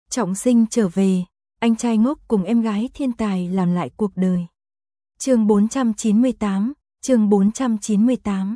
Trọng sinh trở về, anh trai ngốc cùng em gái thiên tài làm lại cuộc đời. Chương 498, chương 498.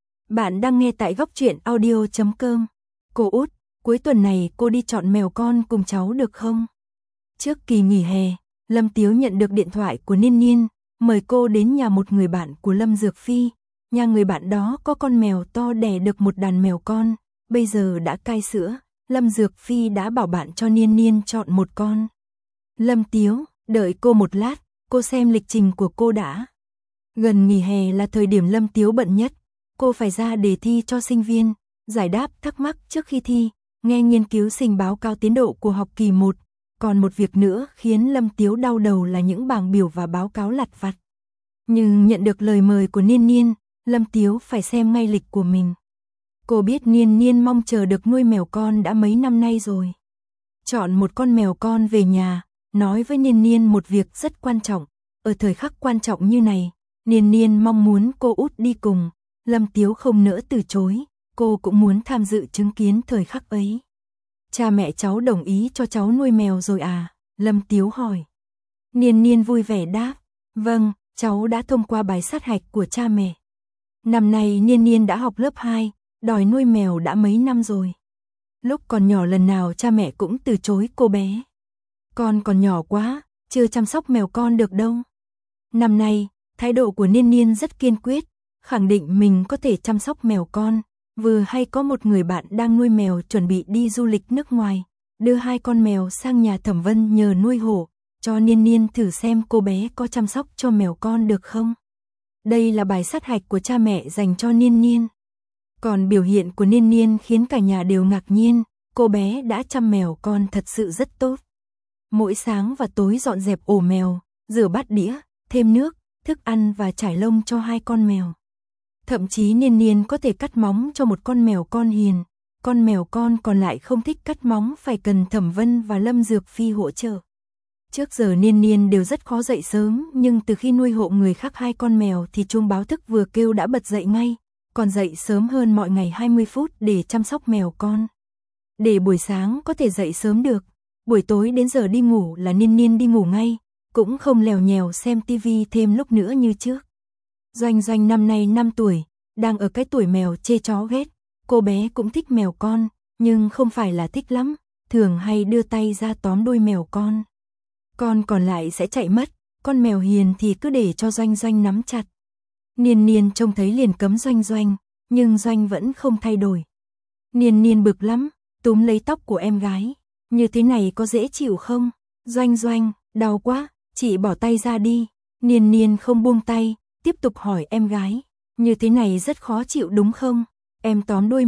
Bạn đang nghe tại goctruyện.audio.com. Cô út, cuối tuần này cô đi chọn mèo con cùng cháu được không? Trước kỳ nghỉ hè, Lâm Tiếu nhận được điện thoại của Niên Niên, mời cô đến nhà một người bạn của Lâm Dược Phi. Nhà người bạn đó có con mèo to đẻ được một đàn mèo con, bây giờ đã cai sữa. Lâm Dược Phi đã bảo bạn cho Niên Niên chọn một con. Lâm Tiếu, đợi cô một lát, cô xem lịch trình của cô đã. Gần nghỉ hè là thời điểm Lâm Tiếu bận nhất, cô phải ra đề thi cho sinh viên, giải đáp thắc mắc trước khi thi, nghe nghiên cứu sinh báo cáo tiến độ của học kỳ 1. Còn một việc nữa khiến Lâm Tiếu đau đầu là những bảng biểu và báo cáo lặt vặt. Nhưng nhận được lời mời của Niên Niên, Lâm Tiếu phải xem ngay lịch của mình. Cô biết Niên Niên mong chờ được nuôi mèo con đã mấy năm nay rồi. Chọn một con mèo con về nhà, nói với Niên Niên một việc rất quan trọng. Ở thời khắc quan trọng như này, Niên Niên mong muốn cô út đi cùng. Lâm Tiếu không nỡ từ chối, cô cũng muốn tham dự chứng kiến thời khắc ấy. Cha mẹ cháu đồng ý cho cháu nuôi mèo rồi à? Lâm Tiếu hỏi. Niên Niên vui vẻ đáp, vâng, cháu đã thông qua bài sát hạch của cha mẹ. Năm nay Niên Niên đã học lớp 2, đòi nuôi mèo đã mấy năm rồi. Lúc còn nhỏ lần nào cha mẹ cũng từ chối cô bé. Con còn nhỏ quá, chưa chăm sóc mèo con được đâu. Năm nay, thái độ của Niên Niên rất kiên quyết, khẳng định mình có thể chăm sóc mèo con. Vừa hay có một người bạn đang nuôi mèo chuẩn bị đi du lịch nước ngoài, đưa 2 con mèo sang nhà Thẩm Vân nhờ nuôi hộ, cho Niên Niên thử xem cô bé có chăm sóc cho mèo con được không. Đây là bài sát hạch của cha mẹ dành cho Niên Niên. Còn biểu hiện của Niên Niên khiến cả nhà đều ngạc nhiên, cô bé đã chăm mèo con thật sự rất tốt. Mỗi sáng và tối dọn dẹp ổ mèo, rửa bát đĩa, thêm nước, thức ăn và trải lông cho 2 con mèo. Thậm chí Niên Niên có thể cắt móng cho một con mèo con hiền, con mèo con còn lại không thích cắt móng phải cần Thẩm Vân và Lâm Dược Phi hỗ trợ. Trước giờ Niên Niên đều rất khó dậy sớm, nhưng từ khi nuôi hộ người khác 2 con mèo thì chuông báo thức vừa kêu đã bật dậy ngay, còn dậy sớm hơn mọi ngày 20 phút để chăm sóc mèo con. Để buổi sáng có thể dậy sớm được, buổi tối đến giờ đi ngủ là Niên Niên đi ngủ ngay, cũng không lèo nhèo xem tivi thêm lúc nữa như trước. Doanh Doanh năm nay 5 tuổi, đang ở cái tuổi mèo chê chó ghét, cô bé cũng thích mèo con, nhưng không phải là thích lắm, thường hay đưa tay ra tóm đuôi mèo con. Con còn lại sẽ chạy mất, con mèo hiền thì cứ để cho Doanh Doanh nắm chặt. Niên Niên trông thấy liền cấm Doanh Doanh, nhưng Doanh vẫn không thay đổi. Niên Niên bực lắm, túm lấy tóc của em gái, như thế này có dễ chịu không? Doanh Doanh, đau quá, chị bỏ tay ra đi. Niên Niên không buông tay, tiếp tục hỏi em gái, như thế này rất khó chịu đúng không? Em tóm đuôi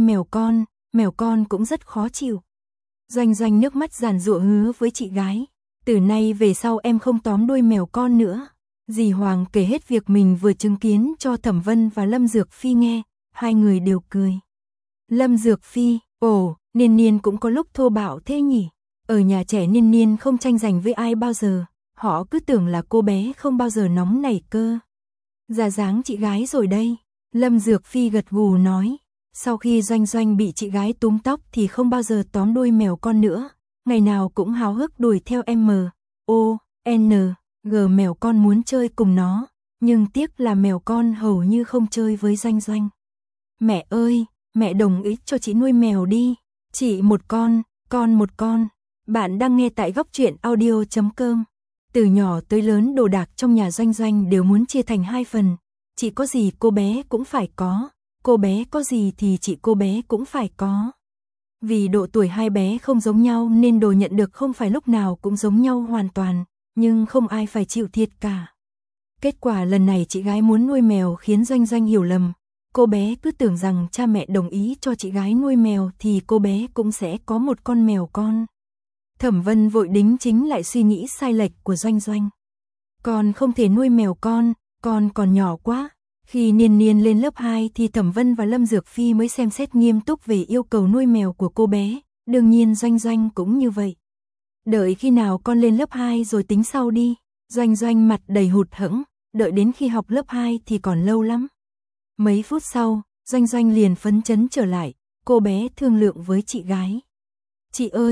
mèo con cũng rất khó chịu. Doanh Doanh nước mắt giàn giụa hứa với chị gái, từ nay về sau em không tóm đuôi mèo con nữa. Dì Hoàng kể hết việc mình vừa chứng kiến cho Thẩm Vân và Lâm Dược Phi nghe, 2 người đều cười. Lâm Dược Phi, ồ, Niên Niên cũng có lúc thô bạo thế nhỉ? Ở nhà trẻ Niên Niên không tranh giành với ai bao giờ, họ cứ tưởng là cô bé không bao giờ nóng nảy cơ. Ra dáng chị gái rồi đây, Lâm Dược Phi gật gù nói, sau khi Doanh Doanh bị chị gái túm tóc thì không bao giờ tóm đuôi mèo con nữa, ngày nào cũng háo hức đuổi theo G mèo con muốn chơi cùng nó, nhưng tiếc là mèo con hầu như không chơi với Doanh Doanh. Mẹ ơi, mẹ đồng ý cho chị nuôi mèo đi, chị một con một con. Bạn đang nghe tại goctruyện.audio.com. Từ nhỏ tới lớn đồ đạc trong nhà Doanh Doanh đều muốn chia thành 2 phần, chị có gì cô bé cũng phải có, cô bé có gì thì chị cô bé cũng phải có. Vì độ tuổi 2 bé không giống nhau nên đồ nhận được không phải lúc nào cũng giống nhau hoàn toàn, nhưng không ai phải chịu thiệt cả. Kết quả lần này chị gái muốn nuôi mèo khiến Doanh Doanh hiểu lầm, cô bé cứ tưởng rằng cha mẹ đồng ý cho chị gái nuôi mèo thì cô bé cũng sẽ có một con mèo con. Thẩm Vân vội đính chính lại suy nghĩ sai lệch của Doanh Doanh. Con không thể nuôi mèo con còn nhỏ quá. Khi Niên Niên lên lớp 2 thì Thẩm Vân và Lâm Dược Phi mới xem xét nghiêm túc về yêu cầu nuôi mèo của cô bé, đương nhiên Doanh Doanh cũng như vậy. Đợi khi nào con lên lớp 2 rồi tính sau đi. Doanh Doanh mặt đầy hụt hẫng, đợi đến khi học lớp 2 thì còn lâu lắm. Mấy phút sau, Doanh Doanh liền phấn chấn trở lại, cô bé thương lượng với chị gái. Chị ơi,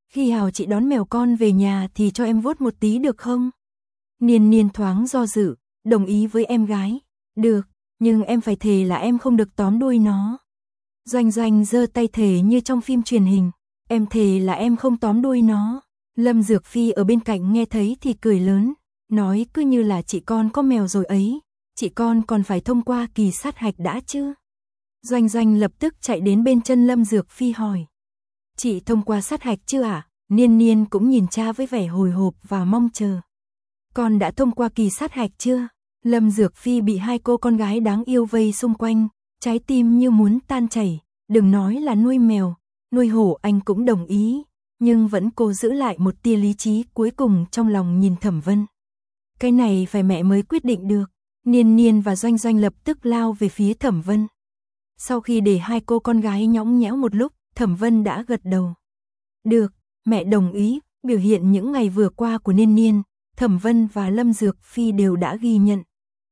Khi Hào chị đón mèo con về nhà thì cho em vuốt một tí được không? Niên Niên thoáng do dự, đồng ý với em gái. Được, nhưng em phải thề là em không được tóm đuôi nó. Doanh Doanh giơ tay thề như trong phim truyền hình. Em thề là em không tóm đuôi nó. Lâm Dược Phi ở bên cạnh nghe thấy thì cười lớn, nói cứ như là chị con có mèo rồi ấy, chị con còn phải thông qua kỳ sát hạch đã chứ. Doanh Doanh lập tức chạy đến bên chân Lâm Dược Phi hỏi. Chị thông qua sát hạch chưa ạ? Niên Niên cũng nhìn cha với vẻ hồi hộp và mong chờ. Con đã thông qua kỳ sát hạch chưa? Lâm Dược Phi bị hai cô con gái đáng yêu vây xung quanh, trái tim như muốn tan chảy, đừng nói là nuôi mèo, nuôi hổ anh cũng đồng ý, nhưng vẫn cố giữ lại một tia lý trí cuối cùng trong lòng nhìn Thẩm Vân. Cái này phải mẹ mới quyết định được. Niên Niên và Doanh Doanh lập tức lao về phía Thẩm Vân. Sau khi để hai cô con gái nhõng nhẽo một lúc, Thẩm Vân đã gật đầu. Được, mẹ đồng ý. Biểu hiện những ngày vừa qua của Niên Niên, Thẩm Vân và Lâm Dược Phi đều đã ghi nhận.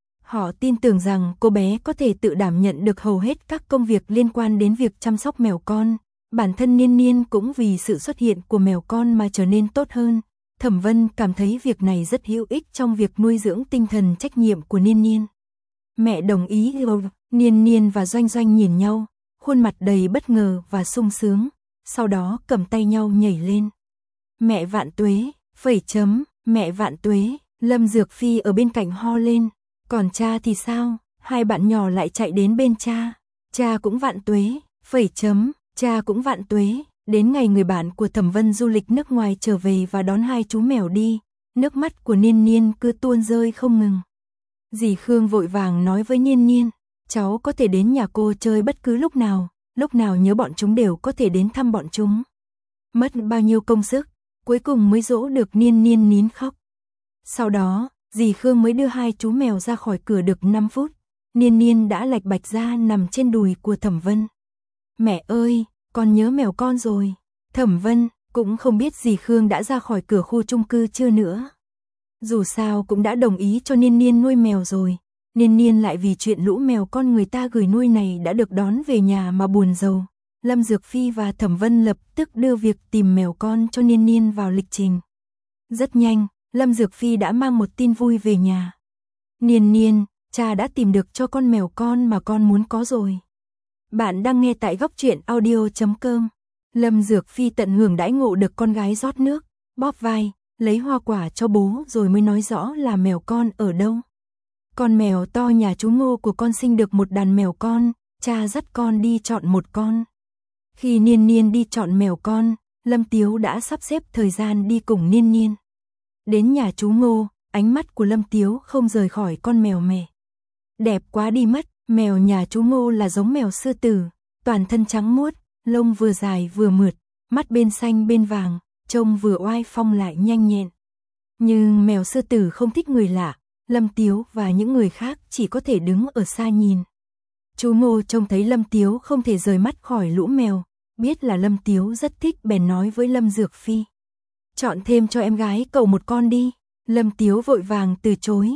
Họ tin tưởng rằng cô bé có thể tự đảm nhận được hầu hết các công việc liên quan đến việc chăm sóc mèo con. Bản thân Niên Niên cũng vì sự xuất hiện của mèo con mà trở nên tốt hơn. Thẩm Vân cảm thấy việc này rất hữu ích trong việc nuôi dưỡng tinh thần trách nhiệm của Niên Niên. Mẹ đồng ý. Niên Niên và Doanh Doanh nhìn nhau, khuôn mặt đầy bất ngờ và sung sướng, sau đó cầm tay nhau nhảy lên. Mẹ vạn tuế, phẩy chấm, mẹ vạn tuế. Lâm Dược Phi ở bên cạnh ho lên. Còn cha thì sao? Hai bạn nhỏ lại chạy đến bên cha. Cha cũng vạn tuế, phẩy chấm, cha cũng vạn tuế. Đến ngày người bạn của Thẩm Vân du lịch nước ngoài trở về và đón hai chú mèo đi, nước mắt của Niên Niên cứ tuôn rơi không ngừng. Dì Khương vội vàng nói với Niên Niên, cháu có thể đến nhà cô chơi bất cứ lúc nào nhớ bọn chúng đều có thể đến thăm bọn chúng. Mất bao nhiêu công sức, cuối cùng mới dỗ được Niên Niên nín khóc. Sau đó, dì Khương mới đưa hai chú mèo ra khỏi cửa được 5 phút, Niên Niên đã lạch bạch ra nằm trên đùi của Thẩm Vân. Mẹ ơi, con nhớ mèo con rồi. Thẩm Vân cũng không biết dì Khương đã ra khỏi cửa khu chung cư chưa nữa. Dù sao cũng đã đồng ý cho Niên Niên nuôi mèo rồi. Niên Niên lại vì chuyện lũ mèo con người ta gửi nuôi này đã được đón về nhà mà buồn rầu. Lâm Dược Phi và Thẩm Vân lập tức đưa việc tìm mèo con cho Niên Niên vào lịch trình. Rất nhanh, Lâm Dược Phi đã mang một tin vui về nhà. Niên Niên, cha đã tìm được cho con mèo con mà con muốn có rồi. Bạn đang nghe tại góc truyện audio.com. Lâm Dược Phi tận hưởng đãi ngộ được con gái rót nước, bóp vai, lấy hoa quả cho bố rồi mới nói rõ là mèo con ở đâu. Con mèo to nhà chú Ngô của con sinh được một đàn mèo con, cha dắt con đi chọn một con. Khi Niên Niên đi chọn mèo con, Lâm Tiếu đã sắp xếp thời gian đi cùng Niên Niên. Đến nhà chú Ngô, ánh mắt của Lâm Tiếu không rời khỏi con mèo mẹ. Đẹp quá đi mất, mèo nhà chú Ngô là giống mèo sư tử, toàn thân trắng muốt, lông vừa dài vừa mượt, mắt bên xanh bên vàng, trông vừa oai phong lại nhanh nhẹn. Nhưng mèo sư tử không thích người lạ, Lâm Tiếu và những người khác chỉ có thể đứng ở xa nhìn. Chú Ngô trông thấy Lâm Tiếu không thể rời mắt khỏi lũ mèo, biết là Lâm Tiếu rất thích bèn nói với Lâm Dược Phi. Chọn thêm cho em gái cậu một con đi. Lâm Tiếu vội vàng từ chối.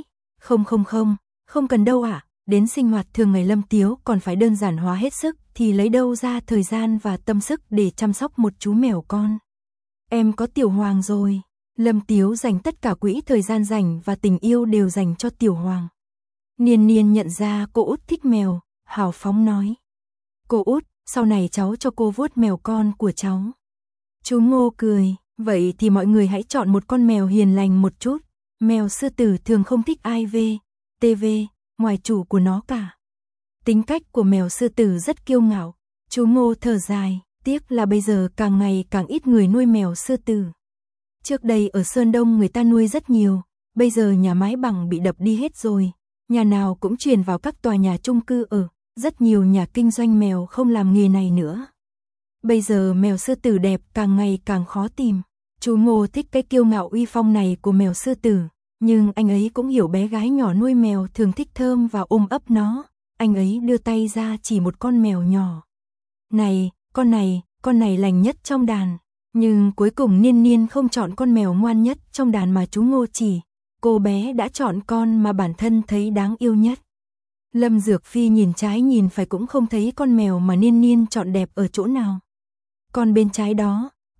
Không cần đâu ạ. Đến sinh hoạt thường ngày Lâm Tiếu còn phải đơn giản hóa hết sức thì lấy đâu ra thời gian và tâm sức để chăm sóc một chú mèo con. Em có Tiểu Hoàng rồi. Lâm Tiếu dành tất cả quỹ thời gian rảnh và tình yêu đều dành cho Tiểu Hoàng. Niên Niên nhận ra cô út thích mèo, hào phóng nói. Cô út, sau này cháu cho cô vuốt mèo con của cháu. Chú Ngô cười, vậy thì mọi người hãy chọn một con mèo hiền lành một chút. Mèo sư tử thường không thích ai ngoài chủ của nó cả. Tính cách của mèo sư tử rất kiêu ngạo. Chú Ngô thở dài, tiếc là bây giờ càng ngày càng ít người nuôi mèo sư tử. Trước đây ở Sơn Đông người ta nuôi rất nhiều, bây giờ nhà mái bằng bị đập đi hết rồi, nhà nào cũng chuyển vào các tòa nhà chung cư ở, rất nhiều nhà kinh doanh mèo không làm nghề này nữa. Bây giờ mèo sư tử đẹp càng ngày càng khó tìm. Chú Ngô thích cái kiêu ngạo uy phong này của mèo sư tử, nhưng anh ấy cũng hiểu bé gái nhỏ nuôi mèo thường thích thơm và ôm ấp nó. Anh ấy đưa tay ra chỉ một con mèo nhỏ. Này, con này lành nhất trong đàn. Nhưng cuối cùng Niên Niên không chọn con mèo ngoan nhất trong đàn mà chú Ngô chỉ. Cô bé đã chọn con mà bản thân thấy đáng yêu nhất. Lâm Dược Phi nhìn trái nhìn phải cũng không thấy con mèo mà Niên Niên chọn đẹp ở chỗ nào. Con bên trái đó,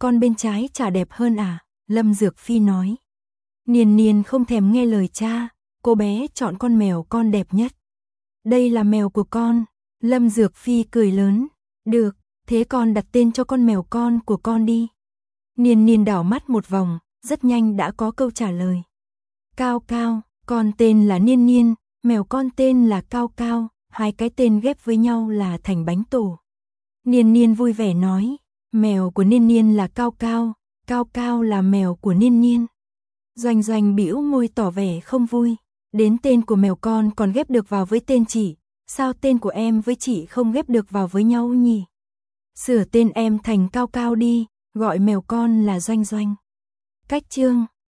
con bên trái chả đẹp hơn à? Lâm Dược Phi nói. Niên Niên không thèm nghe lời cha, cô bé chọn con mèo con đẹp nhất. Đây là mèo của con. Lâm Dược Phi cười lớn. Được, thế con đặt tên cho con mèo con của con đi. Niên Niên đảo mắt một vòng, rất nhanh đã có câu trả lời. Cao Cao, con tên là Niên Niên, mèo con tên là Cao Cao, hai cái tên ghép với nhau là thành bánh tổ. Niên Niên vui vẻ nói, mèo của Niên Niên là Cao Cao, Cao Cao là mèo của Niên Niên. Doanh Doanh bĩu môi tỏ vẻ không vui, đến tên của mèo con còn ghép được vào với tên chị, sao tên của em với chị không ghép được vào với nhau nhỉ? Sửa tên em thành Cao Cao đi, gọi mèo con là Doanh Doanh. Cách chương